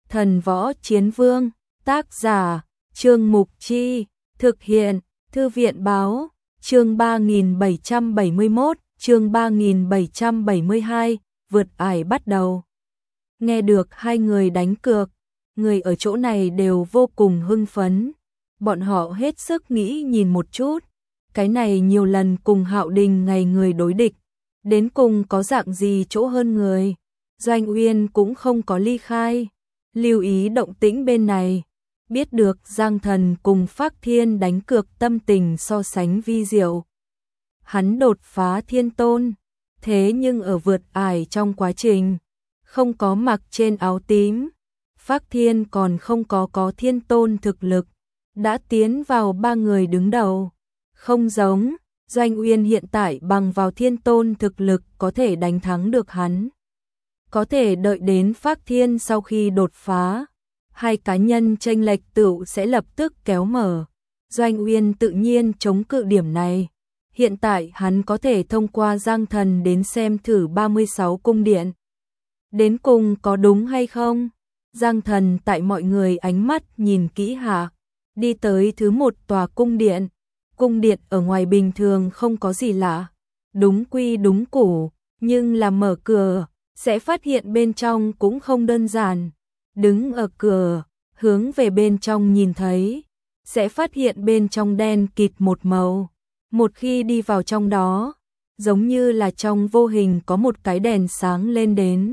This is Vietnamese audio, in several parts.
Thần Võ Chiến Vương, tác giả, Trương Mục Chi, thực hiện, Thư viện Báo, chương 3771, chương 3772, vượt ải bắt đầu. Nghe được hai người đánh cược, người ở chỗ này đều vô cùng hưng phấn. Bọn họ hết sức nghĩ nhìn một chút, cái này nhiều lần cùng Hạo Đình ngày người đối địch, đến cùng có dạng gì chỗ hơn người. Doanh Uyên cũng không có ly khai, lưu ý động tĩnh bên này, biết được Giang Thần cùng Phác Thiên đánh cược tâm tình so sánh vi diệu. Hắn đột phá thiên tôn, thế nhưng ở vượt ải trong quá trình, không có mặc trên áo tím. Phác Thiên còn không có thiên tôn thực lực, đã tiến vào ba người đứng đầu. Không giống, Doanh Uyên hiện tại bằng vào thiên tôn thực lực có thể đánh thắng được hắn. Có thể đợi đến Phác Thiên sau khi đột phá, hai cá nhân chênh lệch tựu sẽ lập tức kéo mở. Doanh Uyên tự nhiên chống cự điểm này. Hiện tại hắn có thể thông qua Giang Thần đến xem thử 36 cung điện. Đến cùng có đúng hay không? Giang Thần tại mọi người ánh mắt nhìn kỹ hạ, đi tới thứ một tòa cung điện. Cung điện ở ngoài bình thường không có gì lạ, đúng quy đúng củ, nhưng là mở cửa, sẽ phát hiện bên trong cũng không đơn giản. Đứng ở cửa, hướng về bên trong nhìn thấy, sẽ phát hiện bên trong đen kịt một màu. Một khi đi vào trong đó, giống như là trong vô hình có một cái đèn sáng lên đến,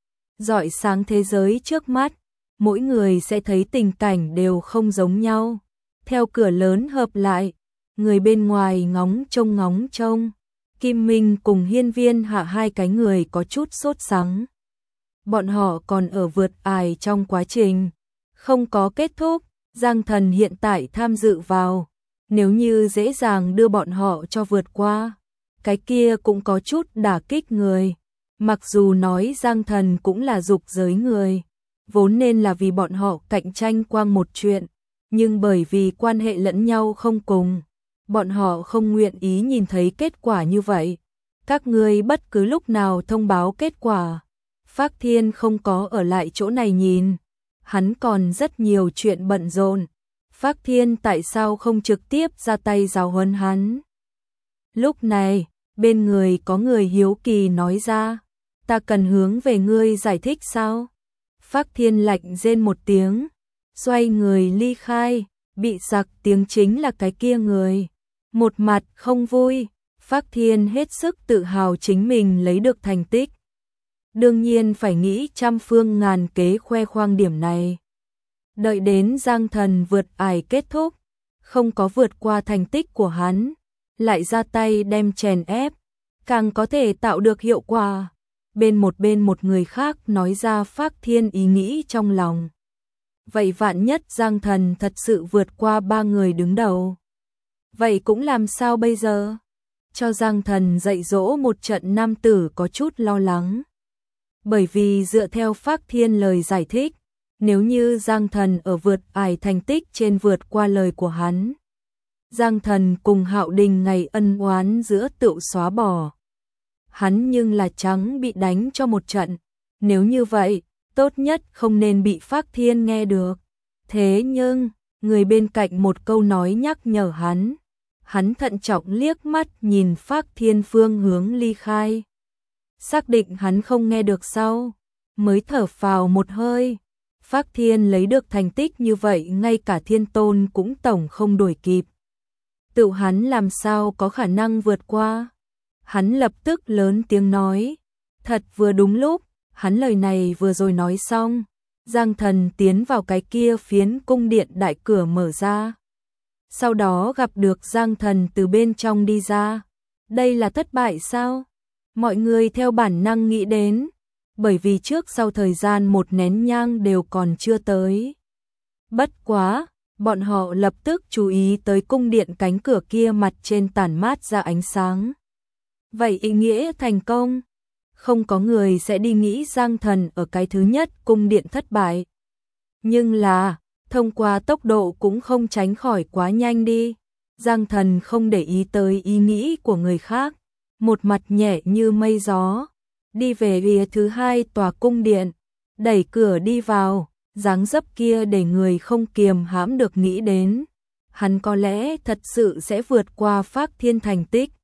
rọi sáng thế giới trước mắt, mỗi người sẽ thấy tình cảnh đều không giống nhau. Theo cửa lớn hợp lại, người bên ngoài ngóng trông, Kim Minh cùng Hiên Viên Hạ hai cái người có chút sốt sắng. Bọn họ còn ở vượt ải trong quá trình, không có kết thúc. Giang Thần hiện tại tham dự vào, nếu như dễ dàng đưa bọn họ cho vượt qua, cái kia cũng có chút đả kích người. Mặc dù nói Giang Thần cũng là dục giới người, vốn nên là vì bọn họ cạnh tranh qua một chuyện, nhưng bởi vì quan hệ lẫn nhau không cùng, bọn họ không nguyện ý nhìn thấy kết quả như vậy. Các ngươi bất cứ lúc nào thông báo kết quả. Phác Thiên không có ở lại chỗ này nhìn, hắn còn rất nhiều chuyện bận rộn. Phác Thiên tại sao không trực tiếp ra tay giáo huấn hắn? Lúc này, bên người có người hiếu kỳ nói ra, ta cần hướng về ngươi giải thích sao? Phác Thiên lạnh rên một tiếng, xoay người ly khai. Bị giặc tiếng chính là cái kia người, một mặt không vui. Phác Thiên hết sức tự hào chính mình lấy được thành tích, đương nhiên phải nghĩ trăm phương ngàn kế khoe khoang điểm này. Đợi đến Giang Thần vượt ải kết thúc, không có vượt qua thành tích của hắn, lại ra tay đem chèn ép, càng có thể tạo được hiệu quả. Bên một người khác nói ra Phác Thiên ý nghĩ trong lòng. Vậy vạn nhất Giang Thần thật sự vượt qua ba người đứng đầu, vậy cũng làm sao bây giờ? Cho Giang Thần dạy dỗ một trận nam tử có chút lo lắng. Bởi vì dựa theo Phác Thiên lời giải thích, nếu như Giang Thần ở vượt ải thành tích trên vượt qua lời của hắn, Giang Thần cùng Hạo Đình ngày ân oán giữa tựu xóa bỏ. Hắn nhưng là trắng bị đánh cho một trận, nếu như vậy, tốt nhất không nên bị Phác Thiên nghe được. Thế nhưng, người bên cạnh một câu nói nhắc nhở hắn. Hắn thận trọng liếc mắt nhìn Phác Thiên phương hướng ly khai. Xác định hắn không nghe được sau, mới thở phào một hơi. Phác Thiên lấy được thành tích như vậy ngay cả thiên tôn cũng tổng không đuổi kịp. Tự hắn làm sao có khả năng vượt qua? Hắn lập tức lớn tiếng nói. Thật vừa đúng lúc, hắn lời này vừa rồi nói xong, Giang Thần tiến vào cái kia phiến cung điện đại cửa mở ra. Sau đó gặp được Giang Thần từ bên trong đi ra. Đây là thất bại sao? Mọi người theo bản năng nghĩ đến, bởi vì trước sau thời gian một nén nhang đều còn chưa tới. Bất quá, bọn họ lập tức chú ý tới cung điện cánh cửa kia mặt trên tản mát ra ánh sáng. Vậy ý nghĩa thành công? Không có người sẽ đi nghĩ Giang Thần ở cái thứ nhất cung điện thất bại. Nhưng là, thông qua tốc độ cũng không tránh khỏi quá nhanh đi. Giang Thần không để ý tới ý nghĩ của người khác, một mặt nhẹ như mây gió, đi về phía thứ hai tòa cung điện, đẩy cửa đi vào, Dáng dấp kia để người không kiềm hãm được nghĩ đến, hắn có lẽ thật sự sẽ vượt qua Phác Thiên thành tích.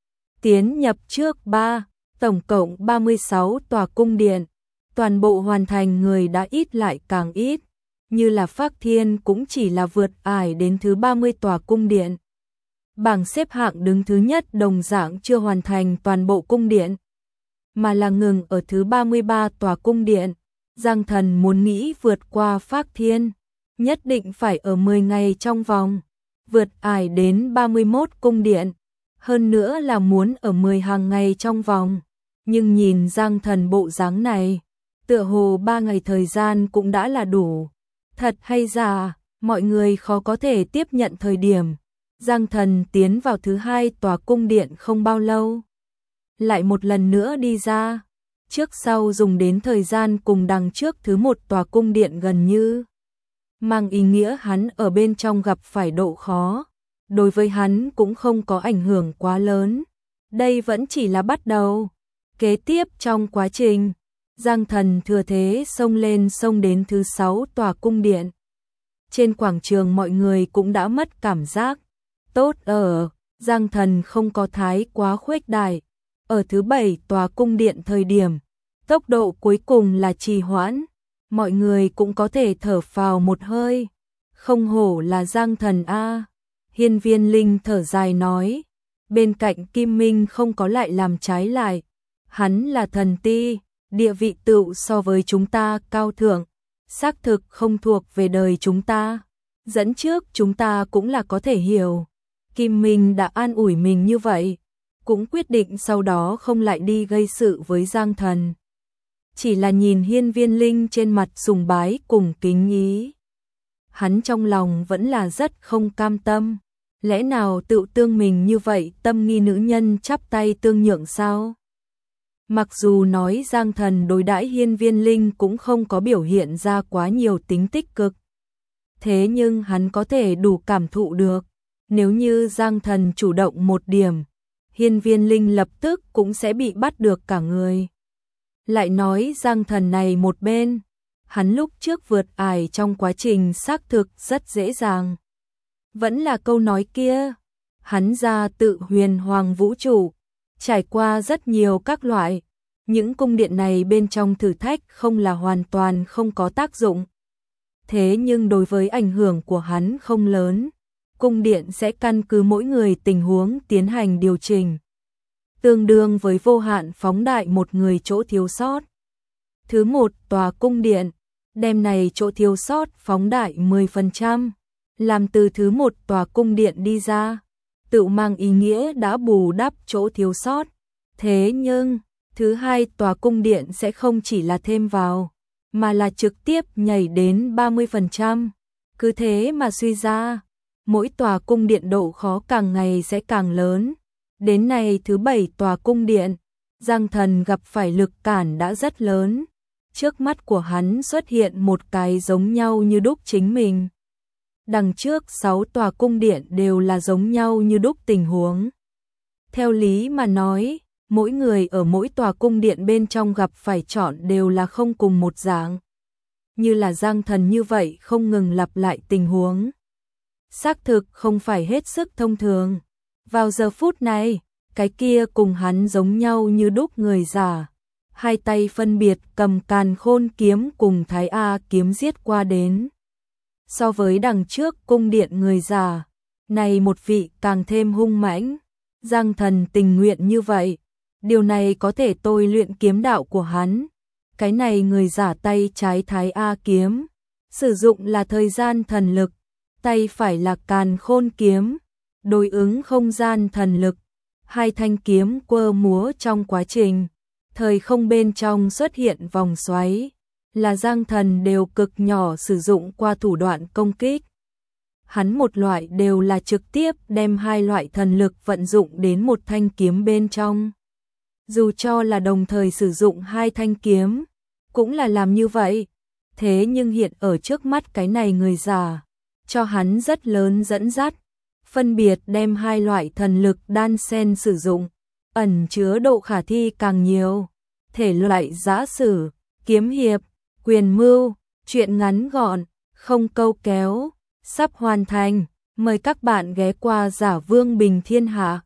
Tiến nhập trước 3, tổng cộng 36 tòa cung điện, toàn bộ hoàn thành người đã ít lại càng ít, như là Phác Thiên cũng chỉ là vượt ải đến thứ 30 tòa cung điện. Bảng xếp hạng đứng thứ nhất đồng dạng chưa hoàn thành toàn bộ cung điện, mà là ngừng ở thứ 33 tòa cung điện. Giang Thần muốn nghĩ vượt qua Phác Thiên, nhất định phải ở 10 ngày trong vòng, vượt ải đến 31 cung điện, hơn nữa là muốn ở 10 hàng ngày trong vòng. Nhưng nhìn Giang Thần bộ dáng này, tựa hồ 3 ngày thời gian cũng đã là đủ. Thật hay giả, mọi người khó có thể tiếp nhận thời điểm. Giang Thần tiến vào thứ 2 tòa cung điện không bao lâu, lại một lần nữa đi ra. Trước sau dùng đến thời gian cùng đằng trước thứ 1 tòa cung điện gần như mang ý nghĩa hắn ở bên trong gặp phải độ khó, đối với hắn cũng không có ảnh hưởng quá lớn. Đây vẫn chỉ là bắt đầu. Kế tiếp trong quá trình, Giang Thần thừa thế xông đến thứ 6 tòa cung điện. Trên quảng trường mọi người cũng đã mất cảm giác. Tốt ở, Giang Thần không có thái quá khuếch đại. Ở thứ 7 tòa cung điện thời điểm, tốc độ cuối cùng là trì hoãn, mọi người cũng có thể thở phào một hơi. Không hổ là Giang Thần a. Hiên Viên Linh thở dài nói, bên cạnh Kim Minh không có lại làm trái lại. Hắn là thần ti, địa vị tựu so với chúng ta cao thượng, xác thực không thuộc về đời chúng ta. Dẫn trước chúng ta cũng là có thể hiểu. Kim Minh đã an ủi mình như vậy, cũng quyết định sau đó không lại đi gây sự với Giang Thần. Chỉ là nhìn Hiên Viên Linh trên mặt sùng bái cùng kính ý, hắn trong lòng vẫn là rất không cam tâm. Lẽ nào tự tương mình như vậy tâm nghi nữ nhân chắp tay tương nhượng sao? Mặc dù nói Giang Thần đối đãi Hiên Viên Linh cũng không có biểu hiện ra quá nhiều tính tích cực, thế nhưng hắn có thể đủ cảm thụ được, nếu như Giang Thần chủ động một điểm, Hiên Viên Linh lập tức cũng sẽ bị bắt được cả người. Lại nói Giang Thần này một bên, hắn lúc trước vượt ải trong quá trình xác thực rất dễ dàng. Vẫn là câu nói kia, hắn ra tự huyền hoàng vũ trụ, trải qua rất nhiều các loại, những cung điện này bên trong thử thách không là hoàn toàn không có tác dụng. Thế nhưng đối với ảnh hưởng của hắn không lớn, cung điện sẽ căn cứ mỗi người tình huống tiến hành điều chỉnh, tương đương với vô hạn phóng đại một người chỗ thiếu sót. Thứ 1 tòa cung điện, đem này chỗ thiếu sót phóng đại 10%, làm từ thứ 1 tòa cung điện đi ra, tự mang ý nghĩa đã bù đắp chỗ thiếu sót. Thế nhưng, thứ 2 tòa cung điện sẽ không chỉ là thêm vào, mà là trực tiếp nhảy đến 30%. Cứ thế mà suy ra, mỗi tòa cung điện độ khó càng ngày sẽ càng lớn. Đến này thứ 7 tòa cung điện, Giang Thần gặp phải lực cản đã rất lớn. Trước mắt của hắn xuất hiện một cái giống nhau như đúc chính mình. Đằng trước 6 tòa cung điện đều là giống nhau như đúc tình huống. Theo lý mà nói, mỗi người ở mỗi tòa cung điện bên trong gặp phải chọn đều là không cùng một dạng. Như là Giang Thần như vậy không ngừng lặp lại tình huống. Xác thực không phải hết sức thông thường. Vào giờ phút này, cái kia cùng hắn giống nhau như đúc người giả, hai tay phân biệt cầm Càn Khôn kiếm cùng Thái A kiếm giết qua đến. So với đằng trước cung điện người giả, này một vị càng thêm hung mãnh. Giang Thần tình nguyện như vậy, điều này có thể tôi luyện kiếm đạo của hắn. Cái này người giả tay trái Thái A kiếm, sử dụng là thời gian thần lực, tay phải là Càn Khôn kiếm, đối ứng không gian thần lực. Hai thanh kiếm quơ múa trong quá trình, thời không bên trong xuất hiện vòng xoáy, là Giang Thần đều cực nhỏ sử dụng qua thủ đoạn công kích. Hắn một loại đều là trực tiếp đem hai loại thần lực vận dụng đến một thanh kiếm bên trong. Dù cho là đồng thời sử dụng hai thanh kiếm, cũng là làm như vậy. Thế nhưng hiện ở trước mắt cái này người giả, cho hắn rất lớn dẫn dắt. Phân biệt đem hai loại thần lực đan xen sử dụng, ẩn chứa độ khả thi càng nhiều. Thể loại giã sử, kiếm hiệp, quyền mưu, Chuyện ngắn gọn, không câu kéo, sắp hoàn thành. Mời các bạn ghé qua Giả Vương Bình Thiên Hạ.